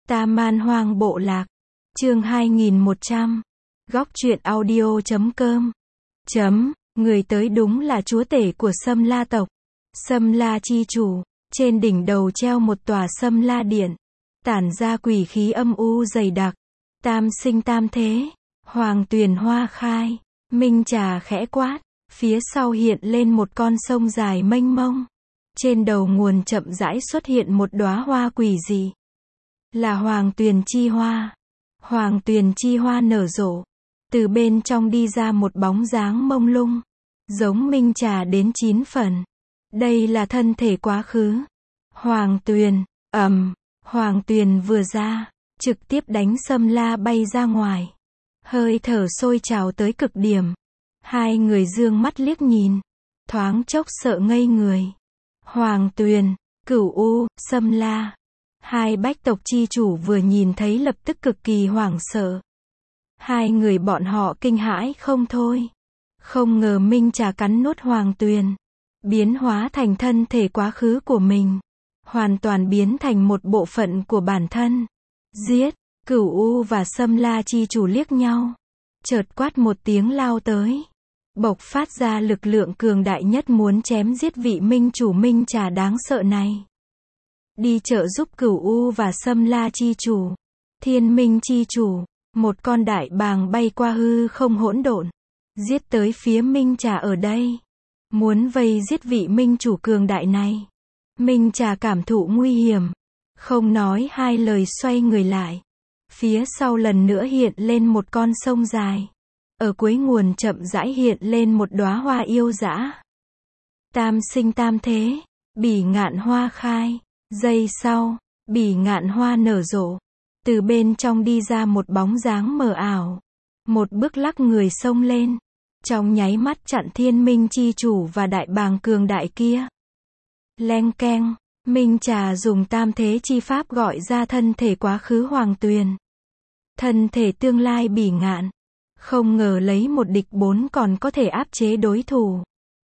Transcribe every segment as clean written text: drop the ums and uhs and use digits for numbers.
Tam Man Hoang Bộ Lạc. Chương 2100. Góc truyện audio.com. Người tới đúng là chúa tể của Sâm La tộc. Sâm La chi chủ. Trên đỉnh đầu treo một tòa Sâm La điện. Tản ra quỷ khí âm u dày đặc. Tam sinh tam thế. Hoàng tuyền hoa khai. Minh trà khẽ quát. Phía sau hiện lên một con sông dài mênh mông. Trên đầu nguồn chậm rãi xuất hiện một đóa hoa quỷ dị. Là hoàng tuyền chi hoa. Hoàng tuyền chi hoa nở rộ. Từ bên trong đi ra một bóng dáng mông lung. Giống minh trà đến 9 phần. Đây là thân thể quá khứ. Hoàng tuyền, Hoàng tuyền vừa ra, trực tiếp đánh Sâm La bay ra ngoài. Hơi thở sôi trào tới cực điểm. Hai người dương mắt liếc nhìn. Thoáng chốc sợ ngây người. Hoàng tuyền, Cửu U, Sâm La. Hai bách tộc chi chủ vừa nhìn thấy lập tức cực kỳ hoảng sợ. Hai người bọn họ kinh hãi không thôi. Không ngờ minh trà cắn nuốt hoàng tuyền. Biến hóa thành thân thể quá khứ của mình. Hoàn toàn biến thành một bộ phận của bản thân. Giết! Cửu U và Sâm La chi chủ liếc nhau. Chợt quát một tiếng lao tới. Bộc phát ra lực lượng cường đại nhất muốn chém giết vị minh chủ minh trà đáng sợ này. Đi trợ giúp Cửu U và Sâm La chi chủ. Thiên Minh chi chủ. Một con đại bàng bay qua hư không hỗn độn. Giết tới phía minh trà ở đây. Muốn vây giết vị minh chủ cường đại này. Minh trà cảm thụ nguy hiểm. Không nói hai lời xoay người lại. Phía sau lần nữa hiện lên một con sông dài. Ở cuối nguồn chậm rãi hiện lên một đóa hoa yêu dã. Tam sinh tam thế. Bỉ ngạn hoa khai. Giây sau, bỉ ngạn hoa nở rộ. Từ bên trong đi ra một bóng dáng mờ ảo. Một bước lắc người xông lên. Trong nháy mắt chặn thiên minh chi chủ và đại bàng cường đại kia. Leng keng, minh trà dùng tam thế chi pháp gọi ra thân thể quá khứ hoàng tuyền. Thân thể tương lai bỉ ngạn. Không ngờ lấy một địch 4 còn có thể áp chế đối thủ.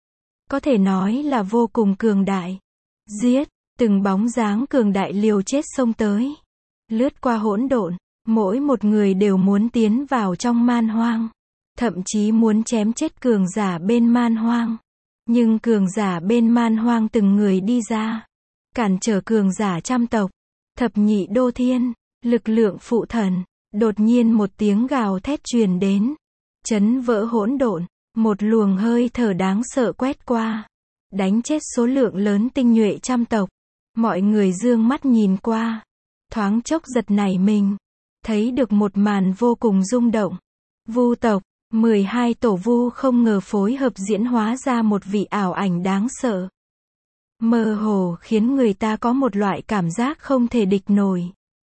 Có thể nói là vô cùng cường đại. Giết! Từng bóng dáng cường đại liều chết xông tới. Lướt qua hỗn độn, mỗi một người đều muốn tiến vào trong man hoang. Thậm chí muốn chém chết cường giả bên man hoang. Nhưng cường giả bên man hoang từng người đi ra. Cản trở cường giả trăm tộc. Thập nhị đô thiên, lực lượng phụ thần. Đột nhiên một tiếng gào thét truyền đến. Chấn vỡ hỗn độn, một luồng hơi thở đáng sợ quét qua. Đánh chết số lượng lớn tinh nhuệ trăm tộc. Mọi người dương mắt nhìn qua. Thoáng chốc giật nảy mình. Thấy được một màn vô cùng rung động. Vu tộc, 12 tổ vu không ngờ phối hợp diễn hóa ra một vị ảo ảnh đáng sợ. Mơ hồ khiến người ta có một loại cảm giác không thể địch nổi.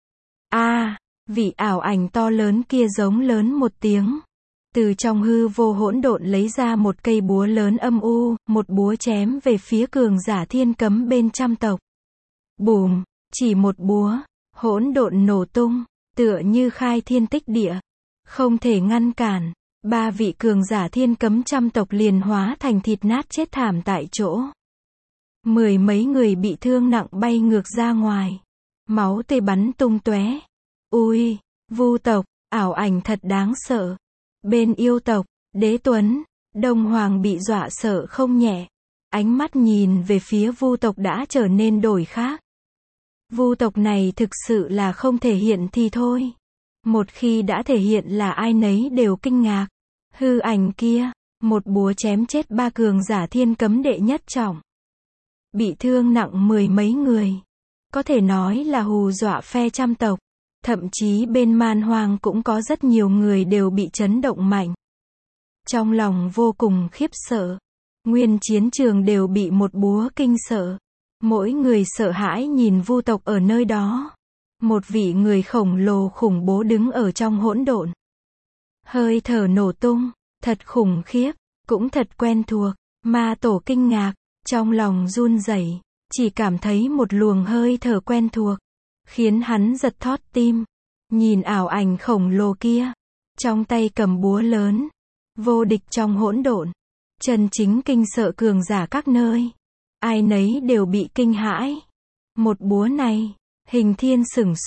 Vị ảo ảnh to lớn kia giống lớn một tiếng. Từ trong hư vô hỗn độn lấy ra một cây búa lớn âm u, một búa chém về phía cường giả thiên cấm bên trăm tộc. Bùm, chỉ một búa, hỗn độn nổ tung, tựa như khai thiên tích địa. Không thể ngăn cản, 3 vị cường giả thiên cấm trăm tộc liền hóa thành thịt nát chết thảm tại chỗ. 10 mấy người bị thương nặng bay ngược ra ngoài. Máu tươi bắn tung tóe. Ui, Vu tộc, ảo ảnh thật đáng sợ. Bên yêu tộc, Đế Tuấn, Đông Hoàng bị dọa sợ không nhẹ. Ánh mắt nhìn về phía Vu tộc đã trở nên đổi khác. Vu tộc này thực sự là không thể hiện thì thôi. Một khi đã thể hiện là ai nấy đều kinh ngạc. Hư ảnh kia, một búa chém chết 3 cường giả thiên cấm đệ nhất trọng. Bị thương nặng 10 mấy người. Có thể nói là hù dọa phe trăm tộc. Thậm chí bên man hoang cũng có rất nhiều người đều bị chấn động mạnh. Trong lòng vô cùng khiếp sợ. Nguyên chiến trường đều bị một búa kinh sợ. Mỗi người sợ hãi nhìn Vu tộc ở nơi đó. Một vị người khổng lồ khủng bố đứng ở trong hỗn độn. Hơi thở nổ tung, thật khủng khiếp, cũng thật quen thuộc. Ma tổ kinh ngạc, trong lòng run rẩy, chỉ cảm thấy một luồng hơi thở quen thuộc, khiến hắn giật thót tim. Nhìn ảo ảnh khổng lồ kia, trong tay cầm búa lớn, vô địch trong hỗn độn, chân chính kinh sợ cường giả các nơi. Ai nấy đều bị kinh hãi. Một búa này, Hình Thiên sửng sốt,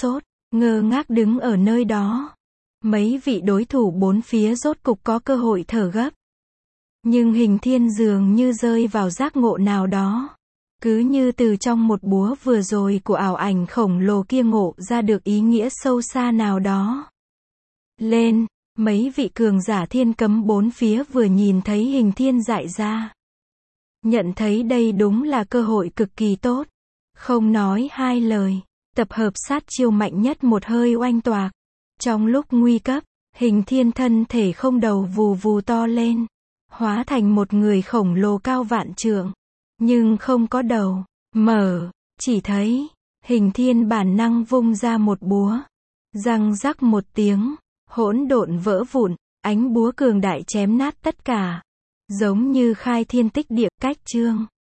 ngơ ngác đứng ở nơi đó. Mấy vị đối thủ bốn phía rốt cục có cơ hội thở gấp. Nhưng Hình Thiên dường như rơi vào giác ngộ nào đó. Cứ như từ trong một búa vừa rồi của ảo ảnh khổng lồ kia ngộ ra được ý nghĩa sâu xa nào đó. Lên, mấy vị cường giả thiên cấm bốn phía vừa nhìn thấy Hình Thiên dại ra. Nhận thấy đây đúng là cơ hội cực kỳ tốt. Không nói hai lời, tập hợp sát chiêu mạnh nhất một hơi oanh toạc. Trong lúc nguy cấp, Hình Thiên thân thể không đầu vù vù to lên. Hóa thành một người khổng lồ cao vạn trượng. Nhưng không có đầu, chỉ thấy, Hình Thiên bản năng vung ra một búa. Răng rắc một tiếng, hỗn độn vỡ vụn, ánh búa cường đại chém nát tất cả. Giống như khai thiên tích địa, cách chương.